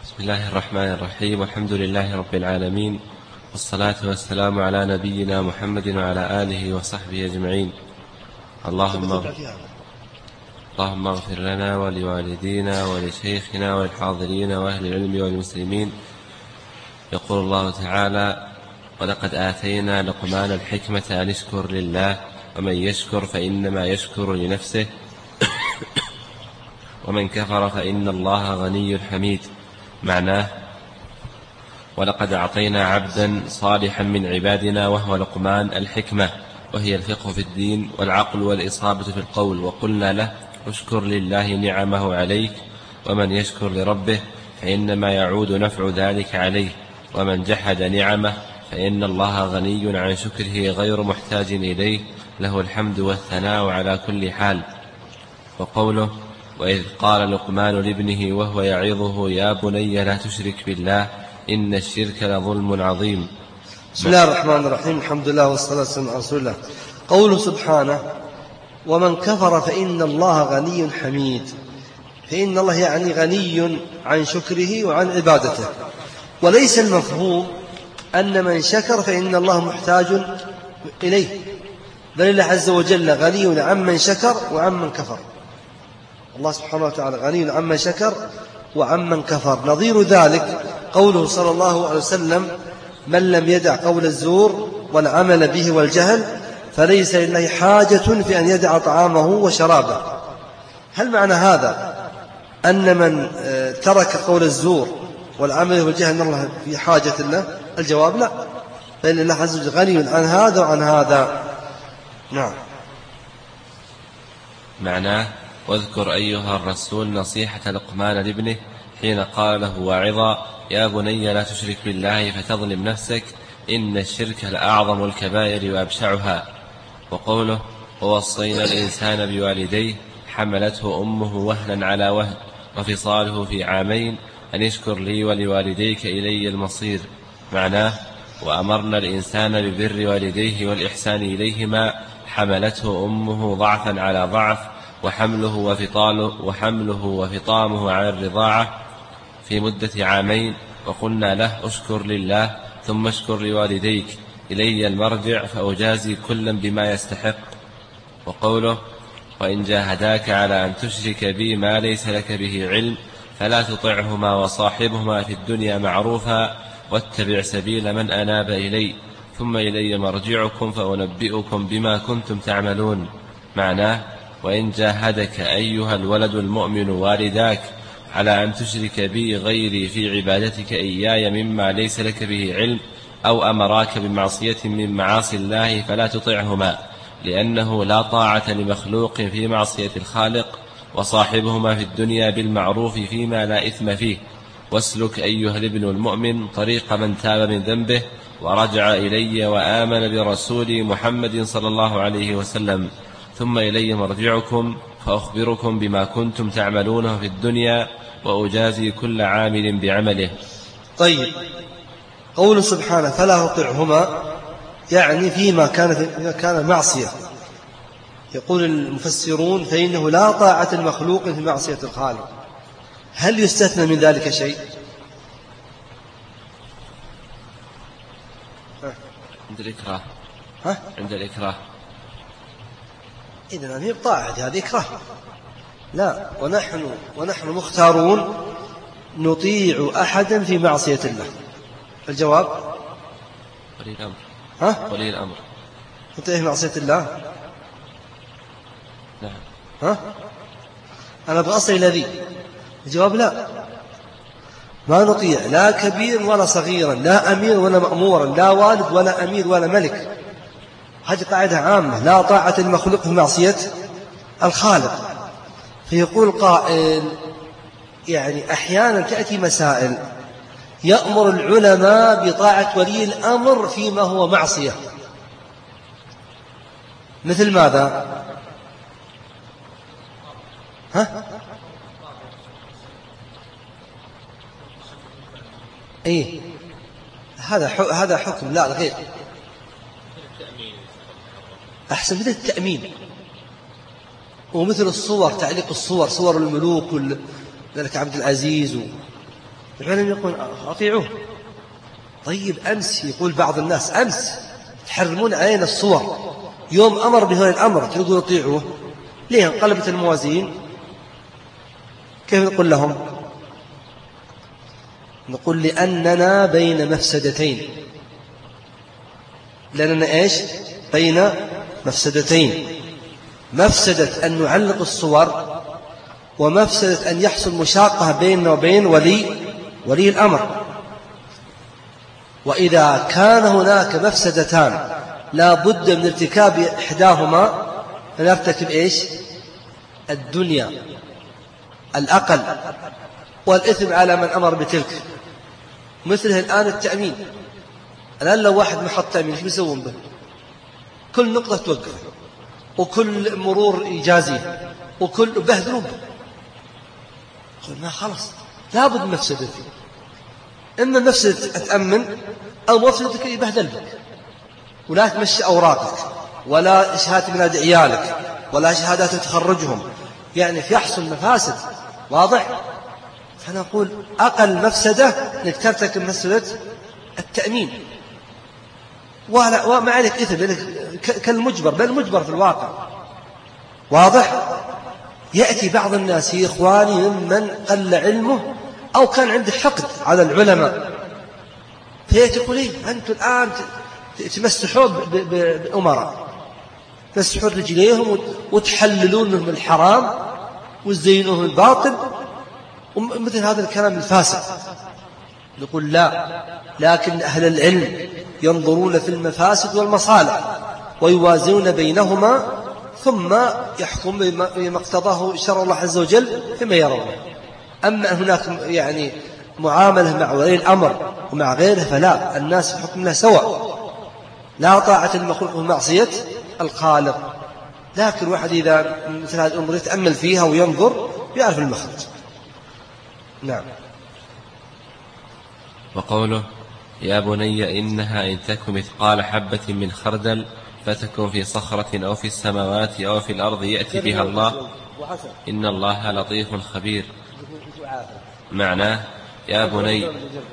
بسم الله الرحمن الرحيم. والحمد لله رب العالمين، والصلاة والسلام على نبينا محمد وعلى آله وصحبه أجمعين. اللهم اغفر لنا ولوالدينا ولشيخنا وللحاضرين وأهل العلم والمسلمين. يقول الله تعالى: ولقد آتينا لقمان الحكمة أن اشكر لله ومن يشكر فإنما يشكر لنفسه ومن كفر فإن الله غني حميد. معناه: ولقد أعطينا عبدا صالحا من عبادنا وهو لقمان الحكمة، وهي الفقه في الدين والعقل والإصابة في القول، وقلنا له: اشكر لله نعمه عليك، ومن يشكر لربه فإنما يعود نفع ذلك عليه، ومن جحد نعمه فإن الله غني عن شكره غير محتاج إليه، له الحمد والثناء على كل حال. وقوله: وإذ قال لقمان لابنه وهو يعظه: يا بني لا تشرك بالله إن الشرك لظلم عظيم. بسم الله الرحمن الرحيم. الحمد لله والصلاة والسلام على رسول الله. قوله سبحانه: ومن كفر فإن الله غني حميد، فإن الله يعني غني عن شكره وعن عبادته، وليس المفهوم أن من شكر فإن الله محتاج إليه، بل الله عز وجل غني عمن شكر وعمن كفر. الله سبحانه وتعالى غني عمن شكر وعمن كفر. نظير ذلك قوله صلى الله عليه وسلم: من لم يدع قول الزور والعمل به والجهل فليس لله حاجة في أن يدع طعامه وشرابه. هل معنى هذا أن من ترك قول الزور والعمل والجهل أن الله في حاجة له؟ الجواب: لا، فإن الله عز وجل غني عن هذا وعن هذا. نعم. معناه: واذكر أيها الرسول نصيحة لقمان لابنه حين قال له واعظا: يا بني لا تشرك بالله فتظلم نفسك إن الشرك لأعظم الكبائر وأبشعها. وقوله: ووصينا الإنسان بوالديه حملته أمه وهنا على وهن وفصاله في عامين أن اشكر لي ولوالديك إلي المصير. معناه: وأمرنا الإنسان ببر والديه والإحسان إليهما، حملته أمه ضعفا على ضعف، وحمله وفطامه على الرضاعة في مدة عامين، وقلنا له: اشكر لله ثم اشكر لوالديك إلي المرجع فأجازي كلا بما يستحق. وقوله: وإن جاهداك على أن تشرك بي ما ليس لك به علم فلا تطعهما وصاحبهما في الدنيا معروفا واتبع سبيل من أناب إلي ثم إلي مرجعكم فأنبئكم بما كنتم تعملون. معناه: وإن جاهدك أيها الولد المؤمن والداك على أن تشرك بي غيري في عبادتك إياي مما ليس لك به علم، أو أمراك بمعصية من معاصي الله فلا تطعهما، لأنه لا طاعة لمخلوق في معصية الخالق، وصاحبهما في الدنيا بالمعروف فيما لا إثم فيه. واسلك أيها الابن المؤمن طريق من تاب من ذنبه ورجع إلي وآمن برسولي محمد صلى الله عليه وسلم، ثم إلي مرجعكم فأخبركم بما كنتم تعملونه في الدنيا وأجازي كل عامل بعمله. طيب، قول سبحانه: فلا تطعهما، يعني فيما كان معصية. يقول المفسرون: فإنه لا طاعة المخلوق في معصية الخالق. هل يستثنى من ذلك شيء؟ عند الإكراه. عند الإكراه. إذن هذه بطاعة، هذه إكراه. لا، ونحن مختارون نطيع أحدا في معصية الله. الجواب: ولي الأمر. ولي الأمر نطيع في معصية الله. نعم. أنا بأصل الذي. الجواب: لا، ما نطيع لا كبير ولا صغيرا، لا أمير ولا مأمورا، لا والد ولا أمير ولا ملك. هذه قاعدة عامة: لا طاعة المخلوق في معصية الخالق. فيقول قائل: يعني أحيانا تأتي مسائل يأمر العلماء بطاعة ولي الأمر فيما هو معصية. مثل ماذا؟ إيه، هذا حكم، لا غير. أحسن، مثل التأمين، ومثل الصور، تعليق الصور، صور الملوك ذلك عبد العزيز العلم يقول أطيعوه. طيب أمس يقول بعض الناس أمس تحرمون علينا الصور، يوم أمر بهذا الأمر تقول أطيعوه. ليه انقلبت الموازين؟ كيف نقول لهم؟ نقول لأننا بين مفسدتين. لأننا إيش؟ بين مفسدتين، مفسدة أن نعلق الصور، ومفسدة أن يحصل مشاقة بيننا وبين ولي الأمر. وإذا كان هناك مفسدتان لا بد من ارتكاب إحداهما فنرتكب إيش؟ الدنيا الأقل، والإثم على من أمر بتلك. مثله الآن التأمين. الآن لو واحد محط تأمين ايش بيسوون به؟ كل نقطة توقف، وكل مرور يجازيه، وكل بهدلون به. قلنا خلاص لابد من مفسدة. إما مفسدة أتأمن، أو مفسدتك يبهدل بك، ولا تمشي أوراقك، ولا شهادة ميلاد عيالك، ولا شهادات تخرجهم، يعني يحصل مفاسد واضح. فنقول أقل مفسدة أنك ترتكب مفسدة التأمين، وما عليك إثم كالمجبر، بل مجبر في الواقع واضح. يأتي بعض الناس يا إخواني ممن قل علمه أو كان عنده حقد على العلماء، فيقول إيه أنتم الآن تمسحون بأمراء، تمسحون رجليهم وتحللون لهم الحرام وتزينوهم الباطل ومثل هذا الكلام الفاسد. نقول لا، لكن أهل العلم ينظرون في المفاسد والمصالح ويوازنون بينهما، ثم يحكم بما اقتضاه شرع الله عز وجل فيما يرون. أما هناك يعني معاملة مع ولي الأمر ومع غيره فلا، الناس في حكم الله سواء، لا طاعة المخلوق ومعصية الخالق. لكن واحد إذا مثل هذه الأمور يتأمل فيها وينظر يعرف المخرج. نعم. وقوله يا بني إنها إن تك مثقال حبة من خردل فتكن في صخرة أو في السماوات أو في الأرض يأتي بها الله إن الله لطيف خبير. معناه يا بني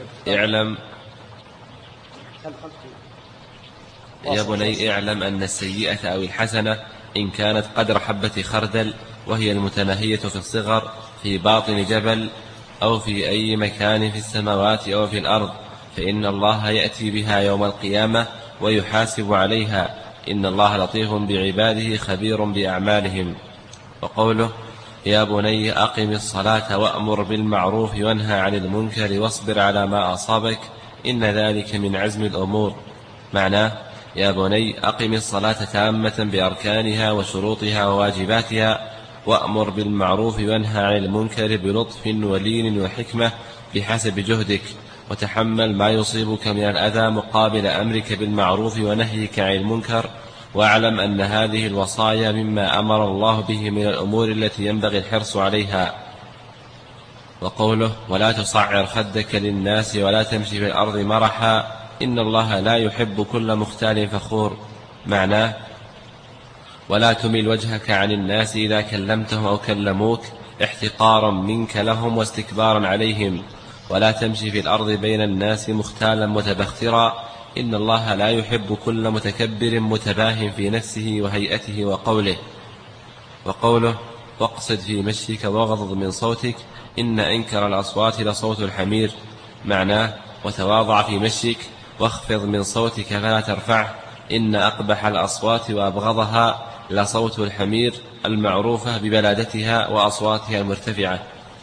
اعلم أن السيئة أو الحسنة إن كانت قدر حبة خردل، وهي المتناهية في الصغر في باطن جبل أو في أي مكان في السماوات أو في الأرض، فإن الله يأتي بها يوم القيامة ويحاسب عليها إن الله لطيف بعباده خبير بأعمالهم. وقوله يا بني أقم الصلاة وأمر بالمعروف وانهى عن المنكر واصبر على ما أصابك إن ذلك من عزم الأمور. معناه يا بني أقم الصلاة تامة بأركانها وشروطها وواجباتها، وأمر بالمعروف وانهى عن المنكر بلطف ولين وحكمة بحسب جهدك، وتحمل ما يصيبك من الأذى مقابل أمرك بالمعروف ونهيك عن المنكر، واعلم أن هذه الوصايا مما أمر الله به من الأمور التي ينبغي الحرص عليها. وقوله ولا تصعر خدك للناس ولا تمشي في الأرض مرحا إن الله لا يحب كل مختال فخور. معناه ولا تمل وجهك عن الناس إذا كلمتهم أو كلموك احتقارا منك لهم واستكبارا عليهم، ولا تمشي في الأرض بين الناس مختالا متبخترا إن الله لا يحب كل متكبر متباه في نفسه وهيئته وقوله. وقوله واقصد في مشيك واغضض من صوتك إن أنكر الأصوات لصوت الحمير. معناه وتواضع في مشيك واخفض من صوتك فلا ترفعه إن أقبح الأصوات وأبغضها لصوت الحمير المعروفة ببلادتها وأصواتها المرتفعة.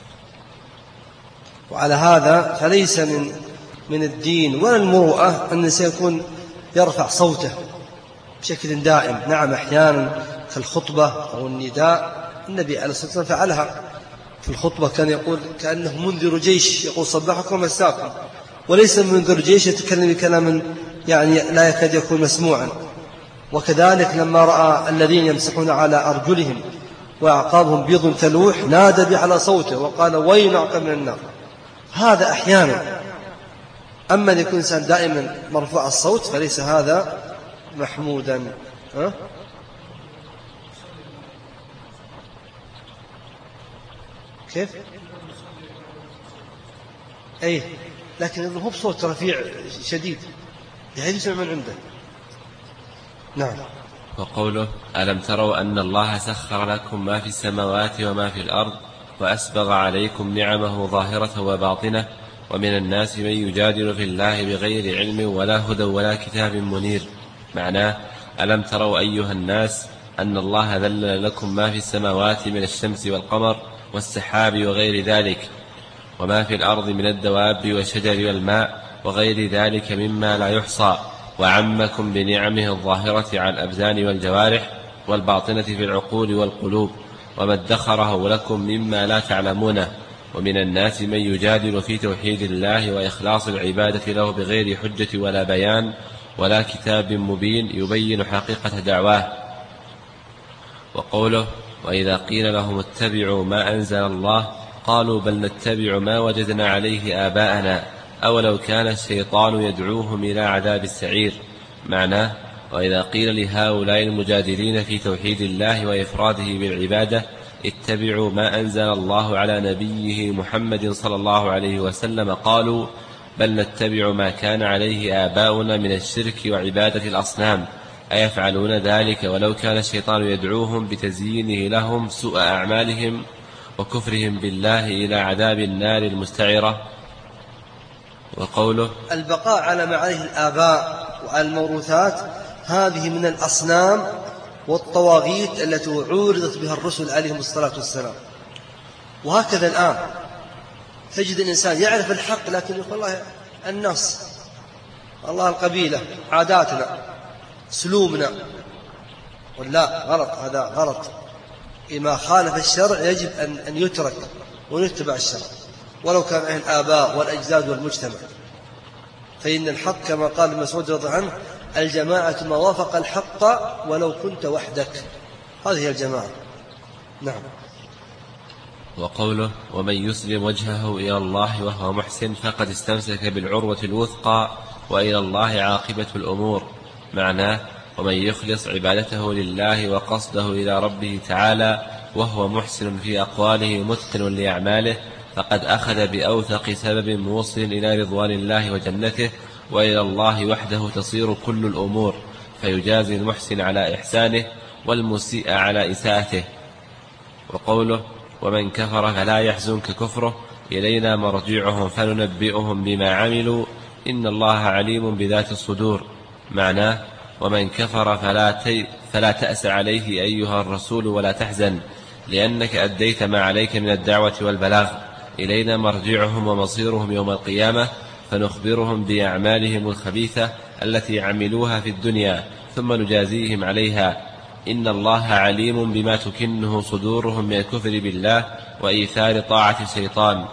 وعلى هذا فليس من الدين ولا المروءة أن سيكون يرفع صوته بشكل دائم. نعم أحيانا في الخطبة أو النداء النبي عليه الصلاة والسلام فعلها في الخطبة، كان يقول كأنه منذر جيش يقول صباحكم مساكم، وليس منذر جيش يتكلم بكلام يعني لا يكاد يكون مسموعا. وكذلك لما رأى الذين يمسحون على أرجلهم وأعقابهم بيض تلوح نادى بعلى صوته وقال ويل أعقب من النار. هذا أحيانا. أما أن يكون إنسان دائما مرفوع الصوت فليس هذا محمودا. كيف؟ أي لكن هو بصوت رفيع شديد بحيث يسمع من عنده. نعم. وقوله ألم تروا أن الله سخر لكم ما في السماوات وما في الأرض وأسبغ عليكم نعمه ظاهرة وباطنة ومن الناس من يجادل في الله بغير علم ولا هدى ولا كتاب منير. معناه ألم تروا أيها الناس أن الله ذلل لكم ما في السماوات من الشمس والقمر والسحاب وغير ذلك وما في الأرض من الدواب والشجر والماء وغير ذلك مما لا يحصى وعمكم بنعمه الظاهرة على الأبدان والجوارح والباطنة في العقول والقلوب وما ادخره لكم مما لا تعلمونه ومن الناس من يجادل في توحيد الله وإخلاص العبادة له بغير حجة ولا بيان ولا كتاب مبين يبين حقيقة دعواه. وقوله وإذا قيل لهم اتبعوا ما أنزل الله قالوا بل نتبع ما وجدنا عليه آباءنا أولو كان الشيطان يدعوهم إلى عذاب السعير. معناه وإذا قيل لهؤلاء المجادلين في توحيد الله وإفراده بالعبادة اتبعوا ما أنزل الله على نبيه محمد صلى الله عليه وسلم قالوا بل نتبع ما كان عليه آباؤنا من الشرك وعبادة الأصنام أيفعلون ذلك ولو كان الشيطان يدعوهم بتزيينه لهم سوء أعمالهم وكفرهم بالله إلى عذاب النار المستعرة. وقوله البقاء على ما عليه الآباء والموروثات هذه من الأصنام والطواغيت التي عورضت بها الرسل عليهم الصلاة والسلام. وهكذا الآن تجد الإنسان يعرف الحق لكن يقول الله النص الله القبيلة عاداتنا سلومنا ولا غلط هذا غلط. إما خالف الشرع يجب أن يترك ونتبع الشرع ولو كان أهل الآباء والأجداد والمجتمع. فإن الحق كما قال ابن مسعود رضي الله عنه الجماعة ما وافق الحق ولو كنت وحدك. هذه هي الجماعة. نعم. وقوله ومن يسلم وجهه إلى الله وهو محسن فقد استمسك بالعروة الوثقى وإلى الله عاقبة الأمور. معناه ومن يخلص عبادته لله وقصده إلى ربه تعالى وهو محسن في أقواله متقن لأعماله فقد أخذ بأوثق سبب موصل إلى رضوان الله وجنته وإلى الله وحده تصير كل الأمور فيجازي المحسن على إحسانه والمسيء على إساءته. وقوله ومن كفر فلا يحزنك كفره إلينا مرجعهم فننبئهم بما عملوا إن الله عليم بذات الصدور. معناه ومن كفر فلا تأس عليه أيها الرسول ولا تحزن لأنك أديت ما عليك من الدعوة والبلاغ إلينا مرجعهم ومصيرهم يوم القيامة فنخبرهم بأعمالهم الخبيثة التي عملوها في الدنيا ثم نجازيهم عليها إن الله عليم بما تكنه صدورهم من الكفر بالله وإيثار طاعة الشيطان.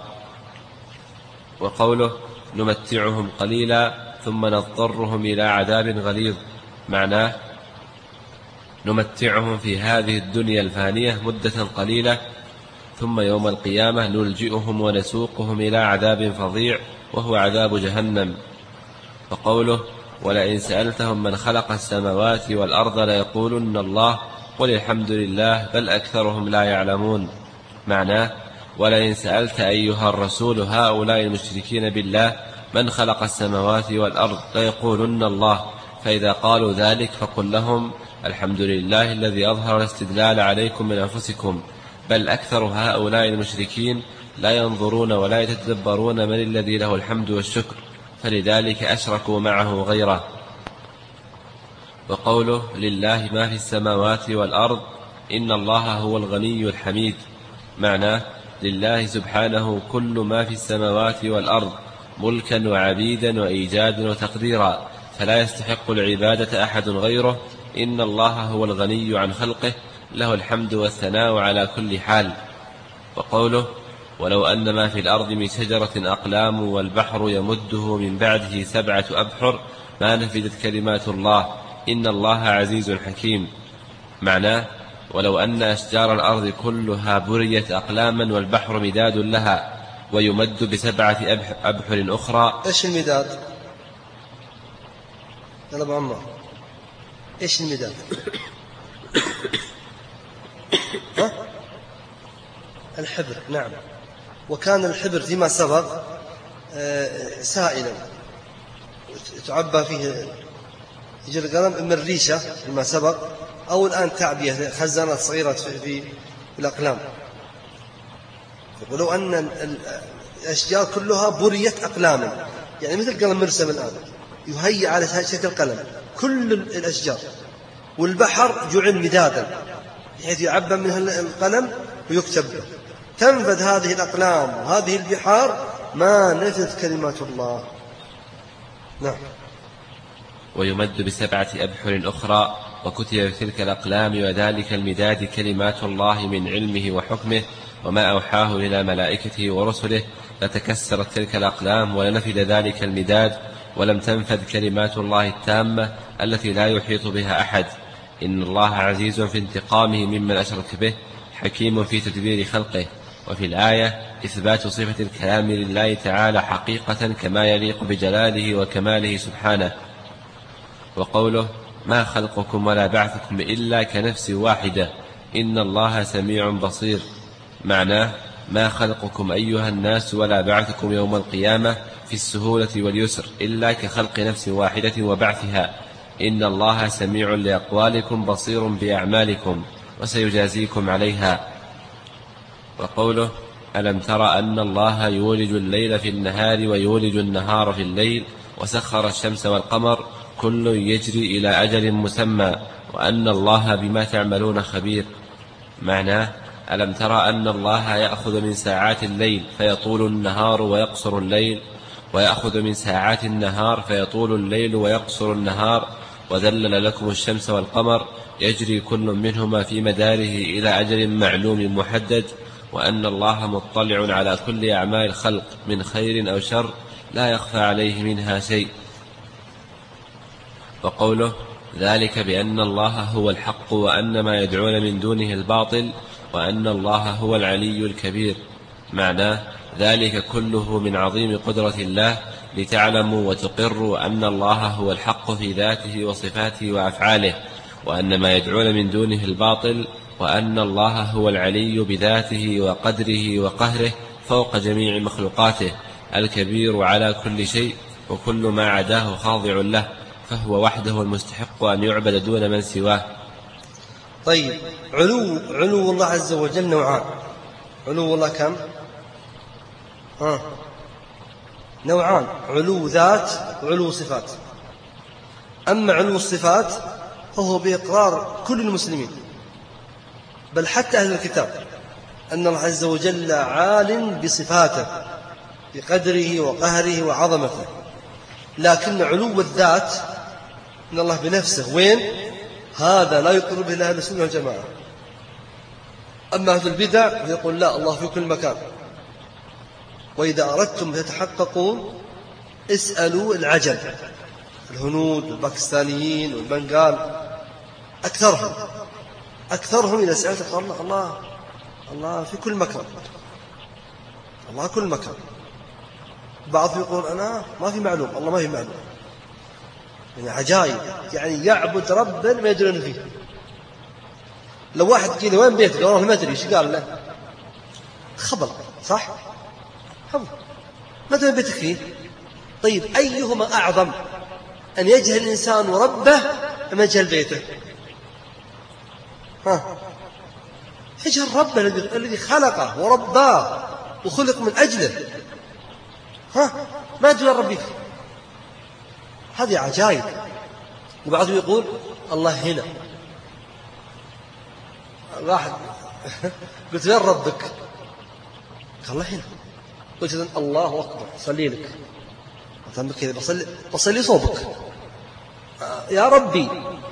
وقوله نمتعهم قليلا ثم نضطرهم إلى عذاب غليظ. معناه نمتعهم في هذه الدنيا الفانية مدة قليلة ثم يوم القيامة نلجئهم ونسوقهم إلى عذاب فظيع وهو عذاب جهنم. وقوله ولئن سألتهم من خلق السماوات والأرض ليقولن الله قل الحمد لله بل أكثرهم لا يعلمون. معناه ولئن سألت أيها الرسول هؤلاء المشركين بالله من خلق السماوات والأرض ليقولن الله فإذا قالوا ذلك فقل لهم الحمد لله الذي أظهر الاستدلال عليكم من أنفسكم بل أكثر هؤلاء المشركين لا ينظرون ولا يتدبرون من الذي له الحمد والشكر فلذلك أشركوا معه غيره. وقوله لله ما في السماوات والأرض إن الله هو الغني الحميد. معناه لله سبحانه كل ما في السماوات والأرض ملكا وعبيدا وإيجادا وتقديرا فلا يستحق العبادة أحد غيره إن الله هو الغني عن خلقه له الحمد والثناء على كل حال. وقوله ولو أن ما في الأرض من شجرة أقلام والبحر يمده من بعده 7 أبحر ما نفدت كلمات الله إن الله عزيز حكيم. معناه ولو أن أشجار الأرض كلها بريت أقلاما والبحر مداد لها ويمد ب7 أبحر أخرى. إيش المداد؟ يلا أبو عمار إيش المداد؟ الحبر. نعم. وكان الحبر فيما سبق سائلا تعبى فيه يجري القلم من الريشة كما سبق، أو الآن تعبية خزانات صغيرة في الأقلام. ولو أن الأشجار كلها بريت أقلاما، يعني مثل قلم مرسم الآن يهيئ على شكل قلم كل الأشجار، والبحر جعل مدادا بحيث يعبى منها القلم ويكتب له، تنفذ هذه الأقلام وهذه البحار ما نفذ كلمات الله. نعم. ويمد ب7 أبحر أخرى وكتب في تلك الأقلام وذلك المداد كلمات الله من علمه وحكمه وما أوحاه إلى ملائكته ورسله، لتكسرت تلك الأقلام ولنفذ ذلك المداد، ولم تنفذ كلمات الله التامة التي لا يحيط بها أحد. إن الله عزيز في انتقامه ممن أشرك به، حكيم في تدبير خلقه. وفي الآية إثبات صفة الكلام لله تعالى حقيقة كما يليق بجلاله وكماله سبحانه. وقوله ما خلقكم ولا بعثكم إلا كنفس واحدة إن الله سميع بصير، معناه ما خلقكم أيها الناس ولا بعثكم يوم القيامة في السهولة واليسر إلا كخلق نفس واحدة وبعثها، إن الله سميع لأقوالكم بصير بأعمالكم وسيجازيكم عليها. وقوله ألم تر أن الله يولج الليل في النهار ويولج النهار في الليل وسخر الشمس والقمر كل يجري إلى أجل مسمى وأن الله بما تعملون خبير، معناه ألم تر أن الله يأخذ من ساعات الليل فيطول النهار ويقصر الليل، ويأخذ من ساعات النهار فيطول الليل ويقصر النهار، وذلل لكم الشمس والقمر يجري كل منهما في مداره إلى أجل معلوم محدد، وأن الله مطلع على كل أعمال الخلق من خير أو شر لا يخفى عليه منها شيء. وقوله ذلك بأن الله هو الحق وأن ما يدعون من دونه الباطل وأن الله هو العلي الكبير، معناه ذلك كله من عظيم قدرة الله لتعلموا وتقروا أن الله هو الحق في ذاته وصفاته وأفعاله، وأن ما يدعون من دونه الباطل، وأن الله هو العلي بذاته وقدره وقهره فوق جميع مخلوقاته الكبير على كل شيء، وكل ما عداه خاضع له، فهو وحده المستحق أن يعبد دون من سواه. طيب، علو الله عز وجل نوعان. علو الله كم؟ نوعان، علو ذات وعلو صفات. أما علو الصفات فهو بإقرار كل المسلمين بل حتى أهل الكتاب أن الله عز وجل عال بصفاته بقدره وقهره وعظمته، لكن علو الذات من الله بنفسه وين؟ هذا لا يقر به أهل السنة والجماعة. أما أهل البدع يقول لا، الله في كل مكان. وإذا أردتم تتحققوا اسألوا العجم، الهنود والباكستانيين والبنغال، أكثرهم إذا سألت الله في كل مكان، الله كل مكان. بعض يقول أنا ما في معلوم، الله ما في معلوم، يعني عجائب، يعني يعبد ربا ما يدرون فيه. لو واحد قيل وين بيتك؟ والله ما أدري إيش قال له، خبر صح؟ خبر ما أدري بيتك فيه. طيب أيهما أعظم، أن يجهل الإنسان ربه أم يجهل بيته؟ يجهل ربه الذي خلقه ورباه وخلق من أجله، ما أدري ربي. هذه عجائب. وبعضهم يقول الله هنا. واحد قلت وين ربك؟ قال الله هنا. قلت الله أكبر، صلي لك كذا، بصلي صوبك يا ربي.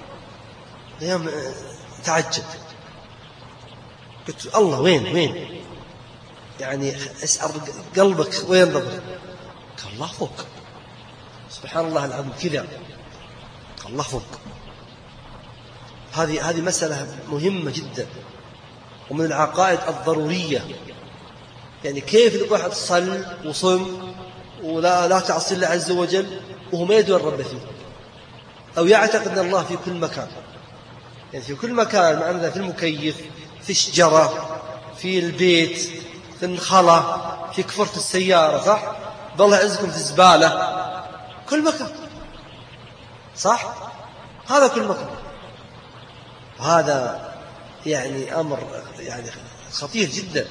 تعجب، قلت الله وين يعني اسأل قلبك وين ربك؟ قال الله فوق. سبحان الله العظيم، كذا الله فوق. هذه مسألة مهمة جدا ومن العقائد الضرورية. يعني كيف الواحد صل وصم ولا تعصي الله عز وجل وهو ما يدري الرب فيه، أو يعتقد أن الله في كل مكان. يعني في كل مكان، معنى في المكيف، في الشجرة، في البيت، في الخلا، في كفرة السيارة، صح؟ بالله يعزكم في الزبالة، كل مكان، صح؟ هذا كل مكان. وهذا يعني أمر يعني خطير جدا،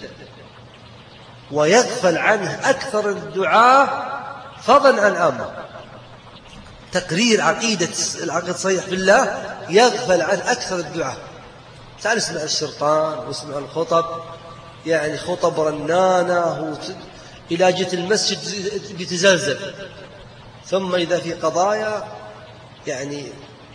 ويغفل عنه أكثر الدعاة فضلا عن عامة. تقرير عقيدة الصحيح بالله يغفل عن أكثر الدعاة. تعال اسمع الشرطان واسمع الخطب، يعني خطب رنانة إلى جهة المسجد بتزلزل، ثم إذا في قضايا يعني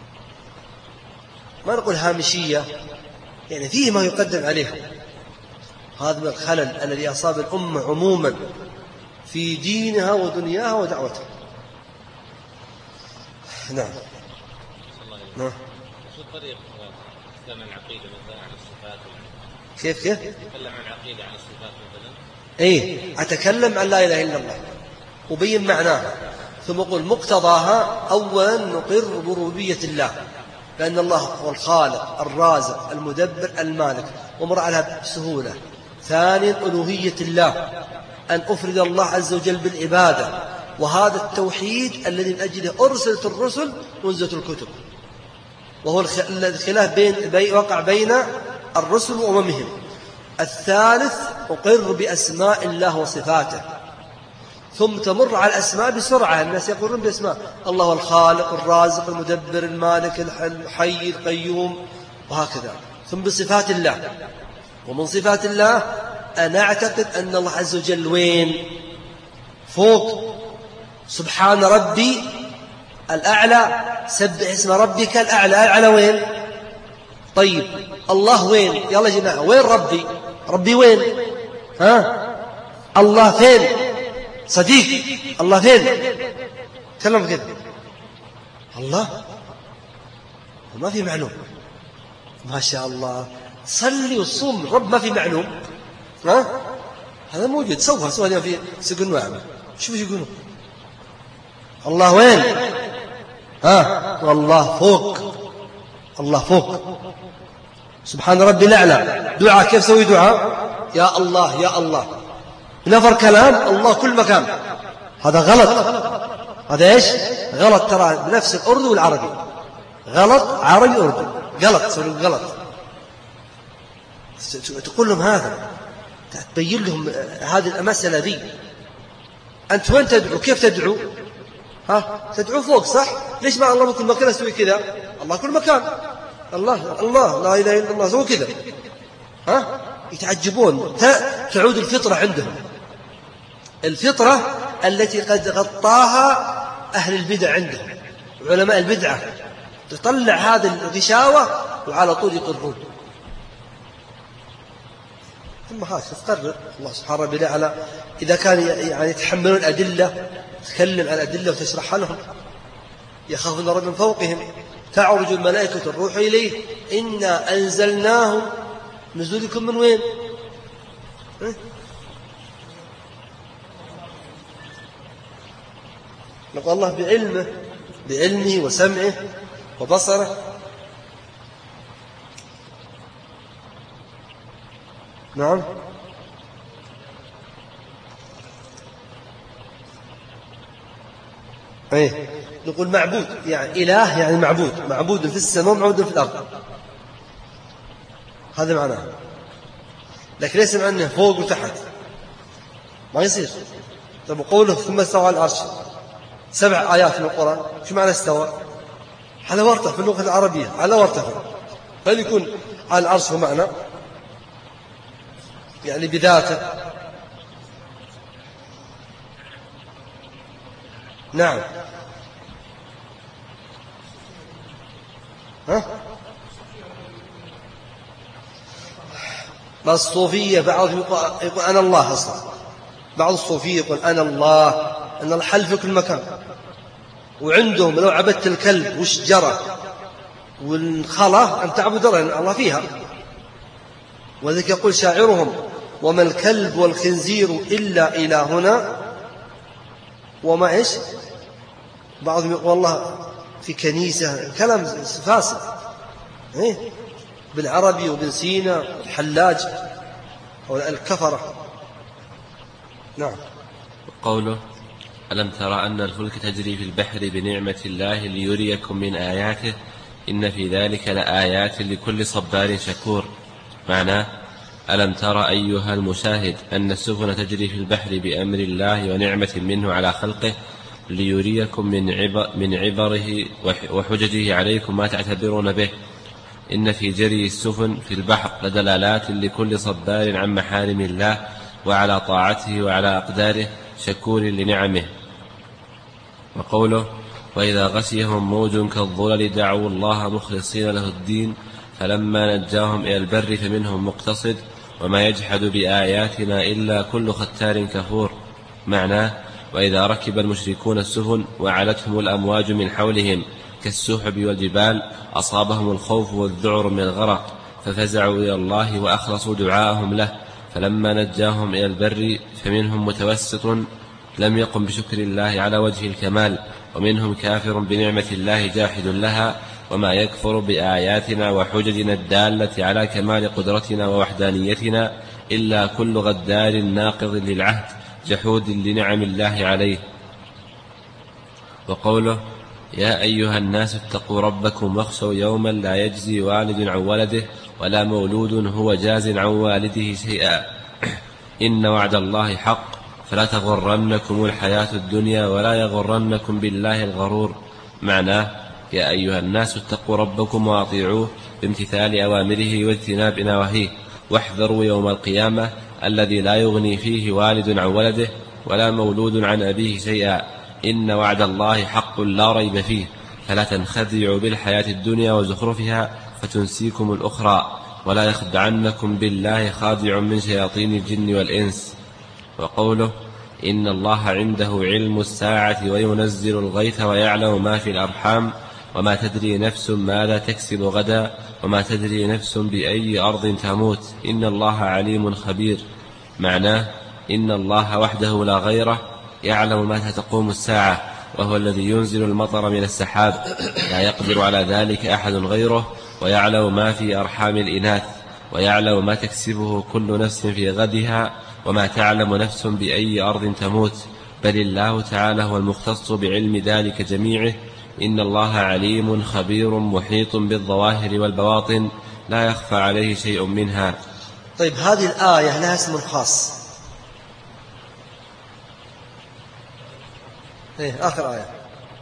ما نقول هامشية، يعني فيه ما يقدم عليها. هذا من الخلل الذي أصاب الأمة عموما في دينها ودنياها ودعوتها. نعم. نعم. شو طريقة تكلم عن العقيدة مثلا عن الصفات؟ كيف تكلم عن العقيدة عن الصفات مثلا؟ إيه، أتكلم عن لا إله إلا الله وبين معناها، ثم أقول مقتضاها. أولا نقر بربوبية الله، لأن الله هو الخالق الرازق المدبر المالك، ومر عليها بسهولة. ثانيا ألوهية الله، أن أفرد الله عز وجل بالعبادة، وهذا التوحيد الذي من أجله أرسلت الرسل وانزلت الكتب، وهو الخلاف وقع بين الرسل وأممهم. الثالث أقر بأسماء الله وصفاته، ثم تمر على الأسماء بسرعة. الناس يقولون بأسماء الله هو الخالق الرازق المدبر المالك الحي القيوم وهكذا. ثم بصفات الله، ومن صفات الله أنا أعتقد أن الله عز وجل وين؟ فوق. سبحان ربي الأعلى، سبح اسم ربك الأعلى. الأعلى وين؟ طيب الله وين؟ يلا يا جماعة، وين ربي؟ ربي وين؟ الله فين؟ صديق الله فين؟ كلام كده. الله ما في معلوم. ما شاء الله، صلي وصوم رب ما في معلوم. هذا موجود. سوها اليوم في سوق النعمة. شوف يقولون الله وين؟ والله فوق. الله فوق. سبحان ربي الأعلى. دعاء كيف سوي دعاء؟ يا الله يا الله. نفر كلام الله كل مكان. هذا غلط. هذا إيش؟ غلط. ترى بنفس الأردو والعربي غلط. عربي أردو غلط. سوي غلط. تقول لهم هذا، تبين لهم هذه المسألة ذي. أنت وين تدعو؟ كيف تدعو؟ تدعو فوق صح؟ ليش ما الله كل مكان أسوي كذا؟ الله كل مكان. الله لا إله إلا الله سوي كذا. يتعجبون. تعود الفطرة عندهم، الفطرة التي قد غطاها أهل البدع عندهم، علماء البدعة، تطلع هذه الغشاوة وعلى طول يقرون. ثم تقرر الله سبحانه ربي الأعلى إذا كان يعني يتحملون الأدلة، تكلم عن الأدلة وتشرحها لهم. يخافون رب من فوقهم، تعرج الملائكة الروح إليه، إنا أنزلناه. نزولكم من وين؟ نقول الله بعلمه وسمعه وبصره. نعم. نقول معبود، يعني إله يعني معبود في السماء ومعبود في الأرض، هذا معناه. لكن ليس معناه فوق وتحت، ما يصير. طب قوله ثم استوى على العرش، 7 آيات من القرآن، شو معنى استوى؟ على ورطة في اللغة العربية، على ورطة. هل يكون على العرش هو معنى يعني بذاته؟ نعم. ما الصوفية بعضهم يقول أنا الله أصلا. بعض الصوفية يقول أنا الله، أن الحل في كل مكان. وعندهم لو عبدت الكلب والشجرة والخلا أن تعبد الله فيها. وذلك يقول شاعرهم وما الكلب والخنزير إلا إلهنا. وما إيش؟ بعضهم يقول الله في كنيسة، كلام فاسد بالعربي وبن سينا الحلاج أو الكفرة. نعم. قوله ألم تر أن الفلك تجري في البحر بنعمة الله ليريكم من آياته إن في ذلك لآيات لكل صبار شكور. معناه: ألم تر أيها المشاهد أن السفن تجري في البحر بأمر الله ونعمة منه على خلقه ليريكم من عبره وحججه عليكم ما تعتبرون به. إن في جري السفن في البحر لدلالات لكل صبار عن محارم الله وعلى طاعته وعلى أقداره شكور لنعمه. وقوله: وإذا غشيهم موج كالظلل دعوا الله مخلصين له الدين فلما نجاهم إلى البر فمنهم مقتصد وما يجحد بآياتنا إلا كل ختار كفور. معناه: وإذا ركب المشركون السفن وعلتهم الأمواج من حولهم كالسحب والجبال أصابهم الخوف والذعر من الغرق ففزعوا إلى الله وأخلصوا دعاءهم له فلما نجاهم إلى البر فمنهم متوسط لم يقم بشكر الله على وجه الكمال ومنهم كافر بنعمة الله جاحد لها وما يكفر بآياتنا وحججنا الدالة على كمال قدرتنا ووحدانيتنا إلا كل غدار ناقض للعهد جحود لنعم الله عليه. وقوله: يا أيها الناس اتقوا ربكم واخشوا يوما لا يجزي والد عن ولده ولا مولود هو جاز عن والده شيئا إن وعد الله حق فلا تغرنكم الحياة الدنيا ولا يغرنكم بالله الغرور. معناه: يا أيها الناس اتقوا ربكم وأطيعوه بامتثال أوامره واجتناب نواهيه واحذروا يوم القيامة الذي لا يغني فيه والد عن ولده ولا مولود عن أبيه شيئا إن وعد الله حق لا ريب فيه فلا تنخدعوا بالحياة الدنيا وزخرفها فتنسيكم الأخرى ولا يخدعنكم بالله خادع من شياطين الجن والإنس. وقوله: إن الله عنده علم الساعة وينزل الغيث ويعلم ما في الأرحام وما تدري نفس ماذا تكسب غدا وما تدري نفس بأي أرض تموت إن الله عليم خبير. معناه: إن الله وحده لا غيره يعلم متى تقوم الساعة وهو الذي ينزل المطر من السحاب لا يقدر على ذلك أحد غيره ويعلم ما في أرحام الإناث ويعلم ما تكسبه كل نفس في غدها وما تعلم نفس بأي أرض تموت بل الله تعالى هو المختص بعلم ذلك جميعه إن الله عليم خبير محيط بالظواهر والبواطن لا يخفى عليه شيء منها. طيب، هذه الآية لها اسم خاص. آخر آية.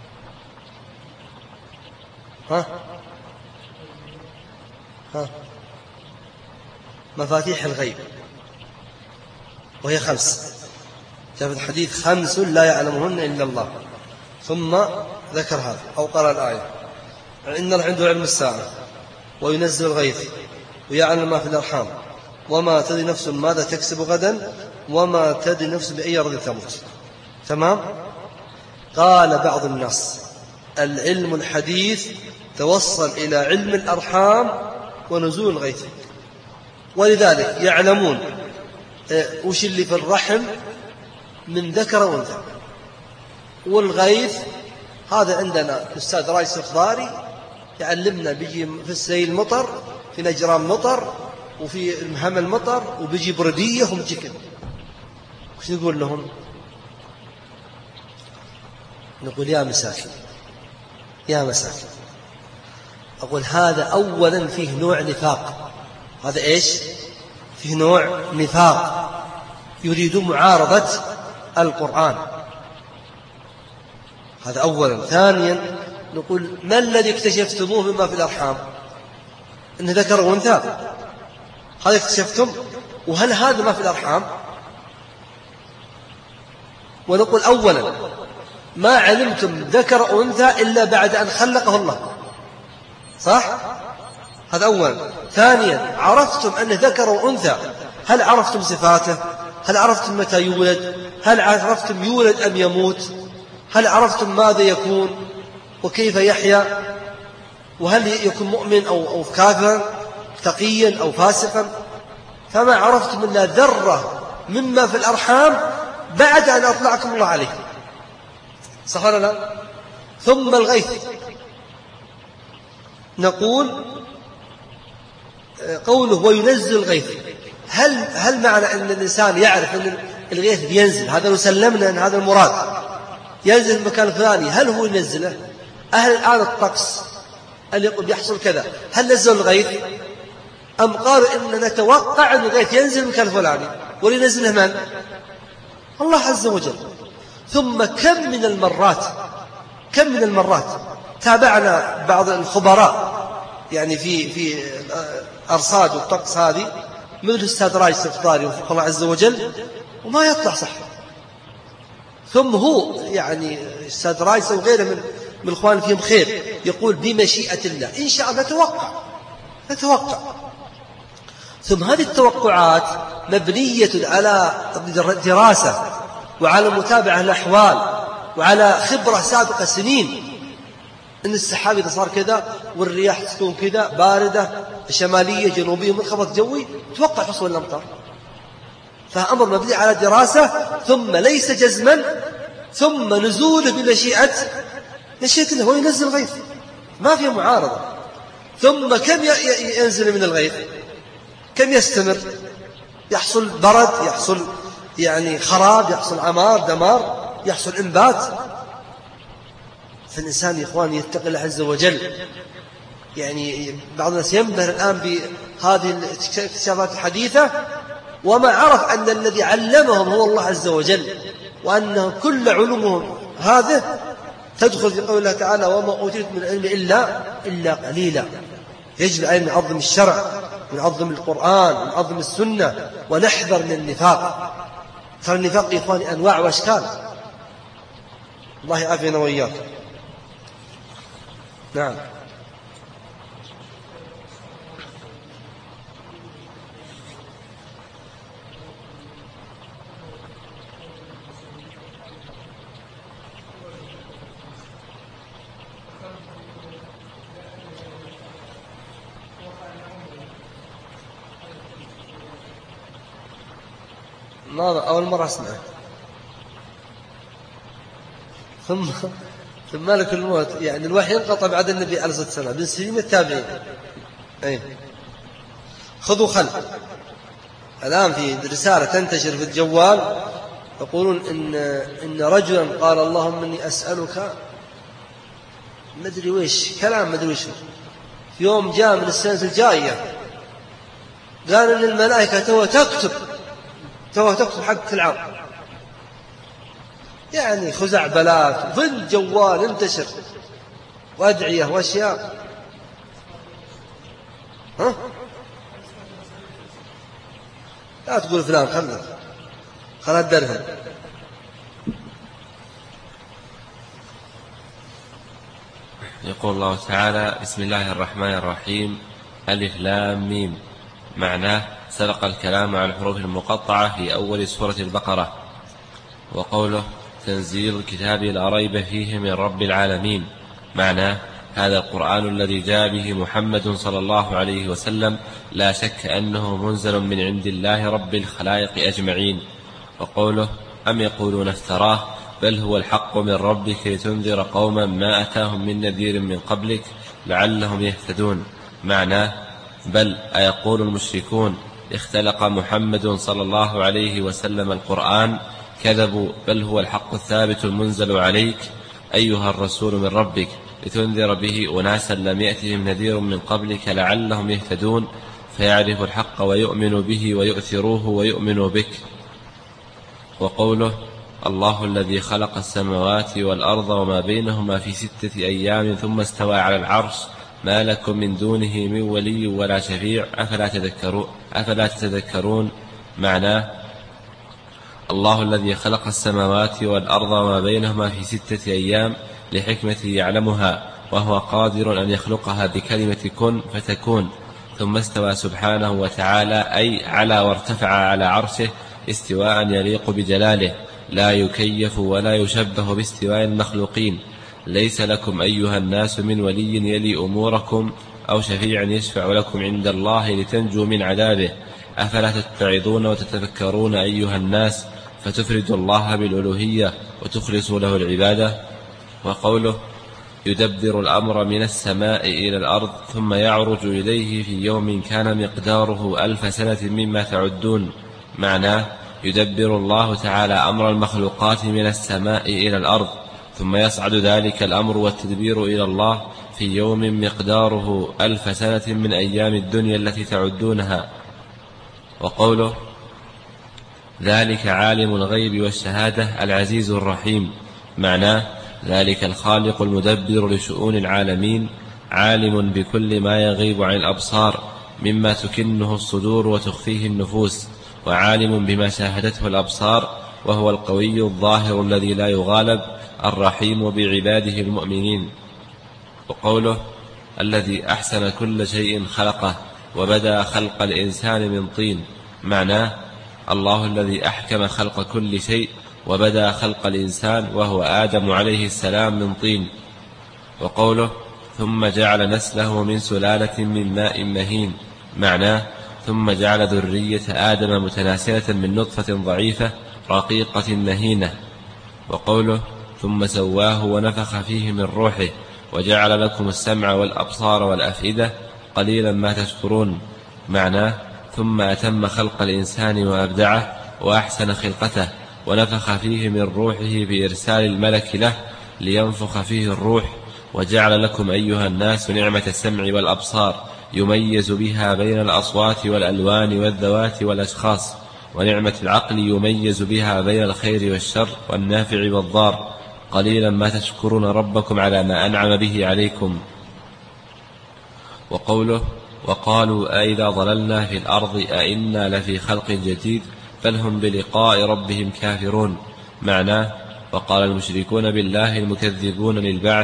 مفاتيح الغيب، وهي 5. جاء في الحديث 5 لا يعلمهن إلا الله، ثم ذكر هذا أو قرأ الآية: إن الله عنده علم الساعة وينزل الغيث ويعلم ما في الأرحام وما تدري نفس ماذا تكسب غدا وما تدري نفس بأي أرض تموت. تمام؟ قال بعض الناس: العلم الحديث توصل إلى علم الأرحام ونزول الغيث، ولذلك يعلمون وش اللي في الرحم من ذكر وانثى. والغيث هذا عندنا الأستاذ رايس الخضاري يعلمنا، بيجي في السيل مطر، في نجران مطر، وفي المهمل مطر، وبيجي بردية وبيجي كذا. وش نقول لهم؟ نقول: يا مساكين يا مساكين. أقول: هذا أولا فيه نوع نفاق. هذا إيش؟ فيه نوع نفاق، يريدون معارضة القرآن. هذا أولا. ثانيا نقول: ما الذي اكتشفتموه مما في الأرحام؟ إن ذكر وأنثى، هذا اكتشفتم؟ وهل هذا ما في الأرحام؟ ونقول: أولا ما علمتم ذكر وأنثى إلا بعد أن خلقه الله، صح؟ هذا أولا. ثانيا عرفتم أن ذكر وأنثى، هل عرفتم صفاته؟ هل عرفتم متى يولد؟ هل عرفتم يولد أم يموت؟ هل عرفتم ماذا يكون وكيف يحيا؟ وهل يكون مؤمن أو كافر، تقيا أو فاسقا؟ فما عرفتم إلا ذرة مما في الأرحام بعد أن أطلعكم الله عليه، صح ولا لا؟ ثم الغيث، نقول قوله وينزل الغيث، هل معنى أن الإنسان يعرف أن الغيث بينزل؟ هذا لو سلمنا أن هذا المراد، ينزل المكان الفلاني، هل هو ينزله؟ أهل الآن الطقس اللي يقول بيحصل كذا، هل نزل الغيث أم قالوا إن نتوقع أن الغيث ينزل المكان الفلاني ولينزله من؟ الله عز وجل. ثم كم من المرات تابعنا بعض الخبراء يعني في أرصاد والطقس هذه، مثل الأستاذ رايس الفضاري وفق الله عز وجل، وما يطلع صح. ثم هو يعني الأستاذ رايس وغيره من الإخوان فيهم خير يقول بمشيئة الله إن شاء الله نتوقع. ثم هذه التوقعات مبنية على دراسة وعلى متابعة الأحوال وعلى خبرة سابقة سنين، إن السحاب إذا صار كذا والرياح تكون كذا باردة شمالية جنوبية منخفض جوي توقع حصول الأمطار. فأمر مبني على دراسة ثم ليس جزما، ثم نزوله بمشيئة الله وينزل الغيث ما فيه معارضة. ثم كم ينزل من الغيث؟ كم يستمر؟ يحصل برد، يحصل يعني خراب، يحصل عمار دمار، يحصل إنبات. فالإنسان يا إخواني يتقي الله عز وجل. يعني بعض الناس ينبهر الآن بهذه الاكتشافات الحديثة وما عرف أن الذي علمهم هو الله عز وجل، وأن كل علومهم هذه تدخل في قول الله تعالى وما أوتيت من العلم إلا قليلا. يجب أن نعظم الشرع ونعظم القرآن ونعظم السنة ونحذر من النفاق. ترى النفاق يا إخواني أنواع وأشكال، الله يعافينا وإياك. نعم. أول مرة أسمعه. ثم ملك الموت يعني الوحي ينقطع بعد النبي عليه الصلاة والسلام من سنين التابعين. خذوا خلف الآن في رسالة تنتشر في الجوال يقولون إن رجلا قال اللهم إني أسألك مدري ويش كلام مدري ويش، في يوم جاء من السنة الجاية قال إن الملائكة توه تكتب حق العام. يعني خزعبلات في الجوال انتشر وأدعية وأشياء. لا تقول فلان خلها الدرهم. يقول الله تعالى بسم الله الرحمن الرحيم ألف لام ميم. معناه سبق الكلام عن الحروف المقطعة في أول سورة البقرة. وقوله تنزيل الكتاب لا ريب فيه من رب العالمين. معناه هذا القرآن الذي جاء به محمد صلى الله عليه وسلم لا شك أنه منزل من عند الله رب الخلائق أجمعين. وقوله أم يقولون افتراه بل هو الحق من ربك لتنذر قوما ما أتاهم من نذير من قبلك لعلهم يهتدون. معناه بل أيقول المشركون اختلق محمد صلى الله عليه وسلم القرآن كذبوا، بل هو الحق الثابت المنزل عليك أيها الرسول من ربك لتنذر به أناسا لم يأتهم نذير من قبلك لعلهم يهتدون فيعرف الحق ويؤمن به ويؤثروه ويؤمن بك. وقوله الله الذي خلق السماوات والأرض وما بينهما في 6 أيام ثم استوى على العرش ما لكم من دونه من ولي ولا شفيع أفلا تتذكرون. معناه الله الذي خلق السماوات والأرض وما بينهما في 6 أيام لحكمة يعلمها، وهو قادر أن يخلقها بكلمة كن فتكون. ثم استوى سبحانه وتعالى أي على وارتفع على عرشه استواء يليق بجلاله لا يكيف ولا يشبه باستواء المخلوقين. ليس لكم أيها الناس من ولي يلي أموركم أو شفيع يشفع لكم عند الله لتنجوا من عذابه. أفلا تتعظون وتتفكرون أيها الناس فتفردوا الله بالألوهية وتخلصوا له العبادة. وقوله يدبر الأمر من السماء إلى الأرض ثم يعرج إليه في يوم كان مقداره 1000 سنة مما تعدون. معناه يدبر الله تعالى أمر المخلوقات من السماء إلى الأرض ثم يصعد ذلك الأمر والتدبير إلى الله في يوم مقداره 1000 سنة من أيام الدنيا التي تعدونها. وقوله ذلك عالم الغيب والشهادة العزيز الرحيم، معناه ذلك الخالق المدبر لشؤون العالمين، عالم بكل ما يغيب عن الأبصار مما تكنه الصدور وتخفيه النفوس، وعالم بما شاهدته الأبصار، وهو القوي الظاهر الذي لا يغالب، الرحيم بعباده المؤمنين. وقوله الذي أحسن كل شيء خلقه وبدأ خلق الإنسان من طين، معناه الله الذي أحكم خلق كل شيء وبدأ خلق الإنسان وهو آدم عليه السلام من طين. وقوله ثم جعل نسله من سلالة من ماء مهين، معناه ثم جعل ذرية آدم متناسلة من نطفة ضعيفة رقيقة مهينة. وقوله ثم سواه ونفخ فيه من روحه وجعل لكم السمع والأبصار والأفئدة قليلا ما تشكرون، معناه ثم أتم خلق الإنسان وأبدعه وأحسن خلقته ونفخ فيه من روحه بإرسال الملك له لينفخ فيه الروح، وجعل لكم أيها الناس نعمة السمع والأبصار يميز بها بين الأصوات والألوان والذوات والأشخاص، ونعمة العقل يميز بها بين الخير والشر والنافع والضار، قليلا ما تشكرون ربكم على ما أنعم به عليكم. وقوله وقالوا أئذا ضللنا في الأرض أئنا لفي خلق جديد بل هم بلقاء ربهم كافرون، معناه وقال المشركون بالله المكذبون للبعث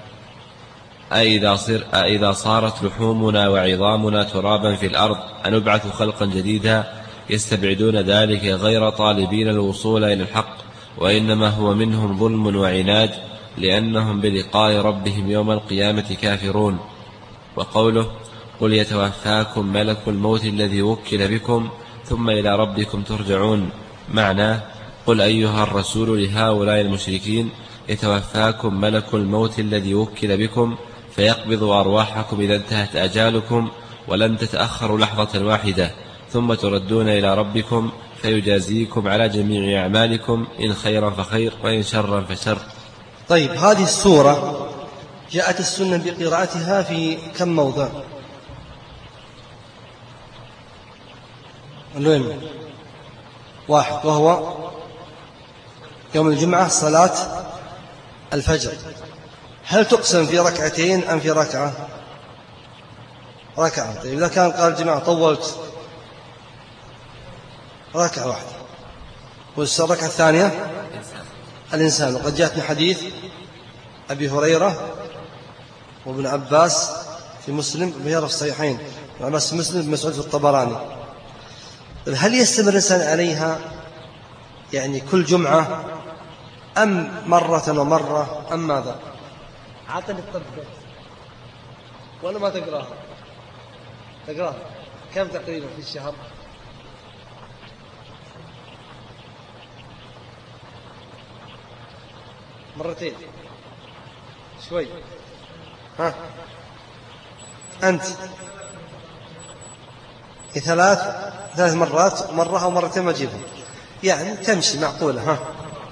أئذا صارت لحومنا وعظامنا ترابا في الأرض أنبعث خلقا جديدا، يستبعدون ذلك غير طالبين الوصول إلى الحق، وإنما هو منهم ظلم وعناد لأنهم بلقاء ربهم يوم القيامة كافرون. وقوله قل يتوفاكم ملك الموت الذي وكل بكم ثم إلى ربكم ترجعون، معناه قل أيها الرسول لهؤلاء المشركين يتوفاكم ملك الموت الذي وكل بكم فيقبض أرواحكم إذا انتهت أجالكم ولن تتأخروا لحظة واحدة، ثم تردون إلى ربكم فيجازيكم على جميع أعمالكم إن خيرا فخير وإن شرا فشر. طيب، هذه السورة جاءت السنة بقراءتها في كم موضع؟ الوين؟ واحد، وهو يوم الجمعة صلاة الفجر. هل تقسم في ركعتين أم في ركعة؟ ركعة. طيب إذا كان قال الجماعة طولت ركعة واحدة. والركعة الثانية الإنسان. وقد جاءتنا حديث أبي هريرة وابن عباس في مسلم، ابن هريرة في الصحيحين، ابن عباس في مسلم، ابن مسعود في الطبراني. هل يستمر الإنسان عليها يعني كل جمعة أم مرة ومرة أم ماذا؟ عطني الطبق ولا ما تقراها؟ تقراها كم تقريبا في الشهر؟ مرتين شوي. ها أنت ثلاث مرات، مرة أو مرتين ما تجيبهم، يعني تمشي معقولة. ها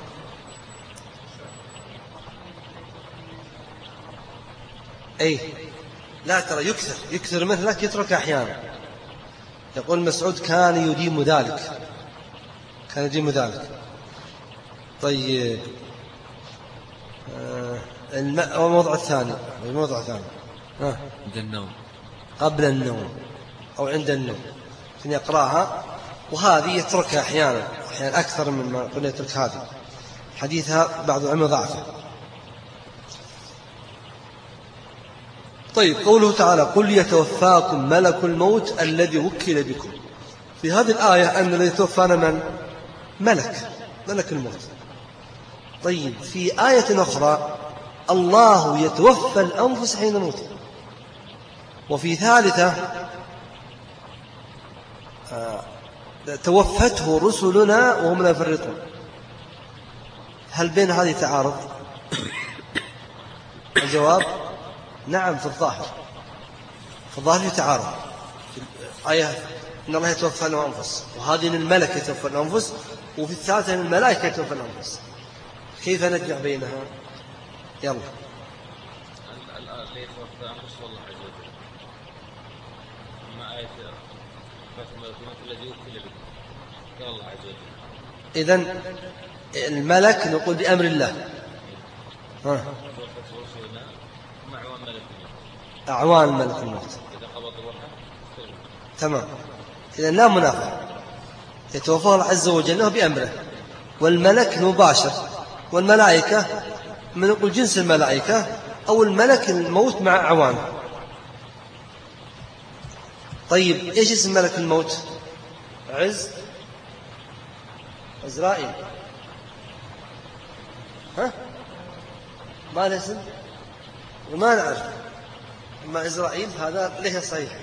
أي لا ترى يكثر منه، لكن يترك أحيانا. يقول مسعود كان يديم ذلك. طيب الموضوع الثاني عند النوم، قبل النوم أو عند النوم يقرأها، وهذه يتركها أحيانا أكثر مما قلنا يترك هذه. حديثها بعض العلماء ضعفه. طيب، قوله تعالى قل يتوفاكم ملك الموت الذي وكل بكم، في هذه الآية أن الذي يتوفانا من؟ ملك الموت. طيب، في آية أخرى الله يتوفى الأنفس حين الموت، وفي ثالثة توفته رسلنا وهم لا يفرطون. هل بين هذه تعارض؟ الجواب نعم، في الظاهر في تعارض. آية إن الله يتوفى الأنفس، وهذه الملك يتوفى الأنفس، وفي الثالثة الملائكة يتوفى الأنفس. كيف نجمع بينها؟ يلا. إذن الملك نقول بأمر الله. أعوان ملك الموت. تمام. إذن لا منافع، يتوفى الله عز وجل بأمره، والملك مباشر، والملائكة من نقول جنس الملائكة أو الملك الموت مع أعوان. طيب إيش اسم ملك الموت؟ عزرائيل. ما له اسم وما نعرف. أما عزرائيل هذا ليس صحيح،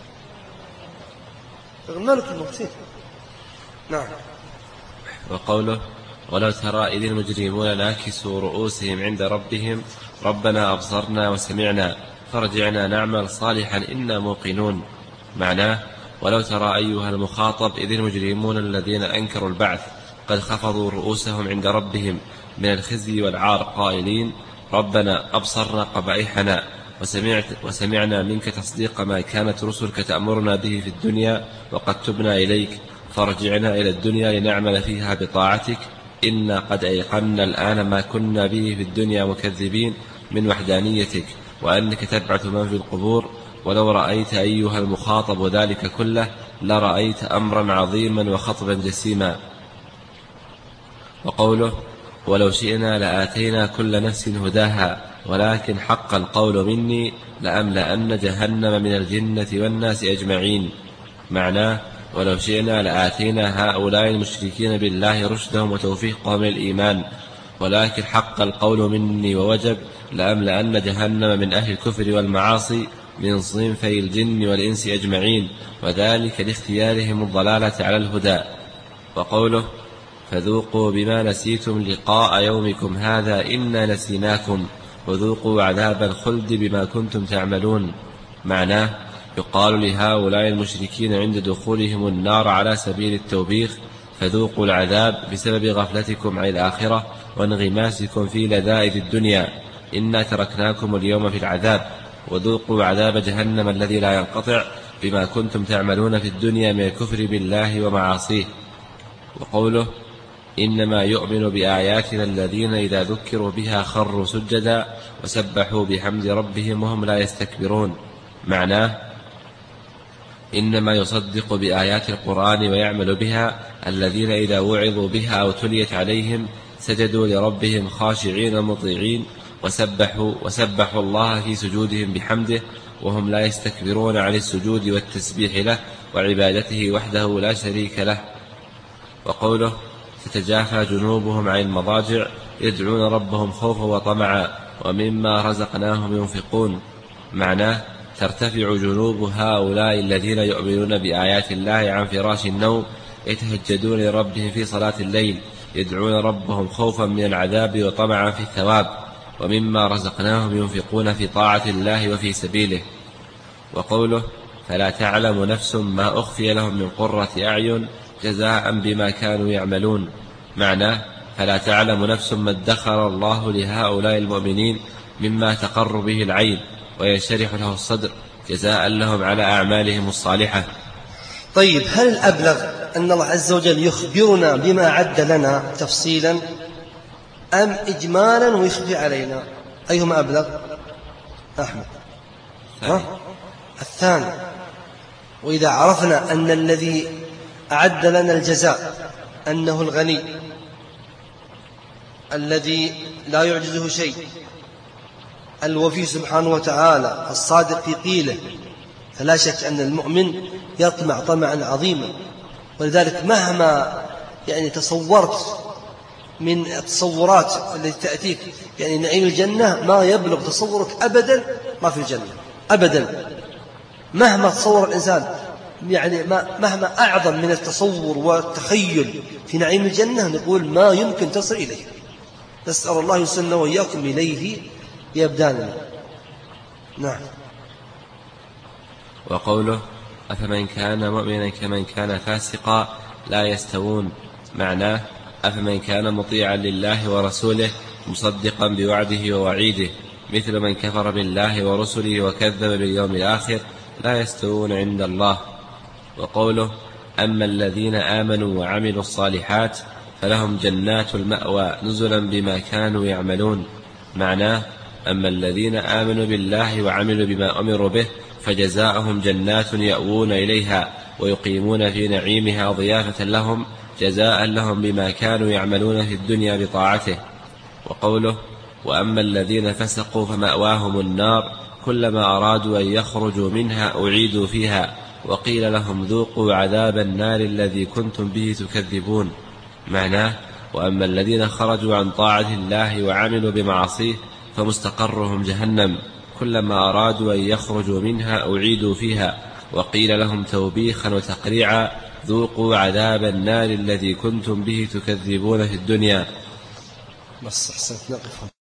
ملك الموت. نعم. وقوله ولو ترى إذ المجرمون ناكسوا رؤوسهم عند ربهم ربنا أبصرنا وسمعنا فارجعنا نعمل صالحا إنا موقنون. معناه ولو ترى أيها المخاطب إذ المجرمون الذين أنكروا البعث قد خفضوا رؤوسهم عند ربهم من الخزي والعار قائلين ربنا أبصرنا قبائحنا وسمعنا منك تصديق ما كانت رسلك تأمرنا به في الدنيا وقد تبنا إليك فارجعنا إلى الدنيا لنعمل فيها بطاعتك إنا قد أيقنا الآن ما كنا به في الدنيا مكذبين من وحدانيتك وأنك تبعث من في القبور ولو رأيت أيها المخاطب ذلك كله لرأيت أمرا عظيما وخطبا جسيما. وقوله ولو شئنا لآتينا كل نفس هداها ولكن حق القول مني لأملأن جهنم من الجنة والناس أجمعين. معناه ولو شئنا لآتينا هؤلاء المشركين بالله رشدهم وتوفيقهم للإيمان ولكن حق القول مني ووجب لأملأن جهنم من أهل الكفر والمعاصي من صنفي الجن والإنس أجمعين وذلك لاختيارهم الضلالة على الهدى. وقوله فذوقوا بما نسيتم لقاء يومكم هذا إنا نسيناكم وذوقوا عذاب الخلد بما كنتم تعملون. معناه يقال لهؤلاء المشركين عند دخولهم النار على سبيل التوبيخ فذوقوا العذاب بسبب غفلتكم عن الآخرة وانغماسكم في لذائذ الدنيا إنا تركناكم اليوم في العذاب وذوقوا عذاب جهنم الذي لا ينقطع بما كنتم تعملون في الدنيا من الكفر بالله ومعاصيه. وقوله إنما يؤمن بآياتنا الذين إذا ذكروا بها خروا سجدا وسبحوا بحمد ربهم وهم لا يستكبرون. معناه إنما يصدق بآيات القرآن ويعمل بها الذين إذا وعظوا بها أو تليت عليهم سجدوا لربهم خاشعين مطيعين وسبحوا الله في سجودهم بحمده وهم لا يستكبرون عن السجود والتسبيح له وعبادته وحده لا شريك له. وقوله تتجافى جنوبهم عن المضاجع يدعون ربهم خوفا وطمعا ومما رزقناهم ينفقون. معناه ترتفع جنوب هؤلاء الذين يؤمنون بآيات الله عن فراش النوم يتهجدون لربهم في صلاة الليل يدعون ربهم خوفا من العذاب وطمعا في الثواب ومما رزقناهم ينفقون في طاعة الله وفي سبيله. وقوله فلا تعلم نفس ما أخفي لهم من قرة أعين جزاء بما كانوا يعملون. معناه فلا تعلم نفس ما ادخر الله لهؤلاء المؤمنين مما تقر به العين وينشرح له الصدر جزاء لهم على أعمالهم الصالحة. طيب هل الأبلغ أن الله عز وجل يخبرنا بما عد لنا تفصيلا أم إجمالا ويخفي علينا؟ أيهما أبلغ؟ أحمد الثاني. وإذا عرفنا أن الذي أعد لنا الجزاء أنه الغني الذي لا يعجزه شيء الوفي سبحانه وتعالى الصادق في قيله فلا شك أن المؤمن يطمع طمعا عظيما. ولذلك مهما تصورت من التصورات التي تأتيك نعيم الجنة ما يبلغ تصورك أبدا ما في الجنة أبدا. مهما تصور الإنسان مهما أعظم من التصور والتخيل في نعيم الجنة نقول ما يمكن تصل إليه. نسأل الله يسلنا وإياكم إليه بأبداننا. نعم. وقوله أفمن كان مؤمنا كمن كان فاسقا لا يستوون. معناه أفمن كان مطيعا لله ورسوله مصدقا بوعده ووعيده، مثل من كفر بالله ورسله وكذب باليوم الآخر لا يستوون عند الله. وقوله أما الذين آمنوا وعملوا الصالحات فلهم جنات المأوى نزلا بما كانوا يعملون. معناه أما الذين آمنوا بالله وعملوا بما أمروا به فجزاؤهم جنات يأوون إليها ويقيمون في نعيمها ضيافة لهم جزاء لهم بما كانوا يعملون في الدنيا بطاعته. وقوله وأما الذين فسقوا فمأواهم النار كلما أرادوا أن يخرجوا منها أعيدوا فيها وقيل لهم ذوقوا عذاب النار الذي كنتم به تكذبون. معناه وأما الذين خرجوا عن طاعة الله وعملوا بمعاصيه فمستقرهم جهنم كلما أرادوا أن يخرجوا منها أعيدوا فيها وقيل لهم توبيخا وتقريعا ذوقوا عذاب النار الذي كنتم به تكذبون في الدنيا. بس أحسنت نقف.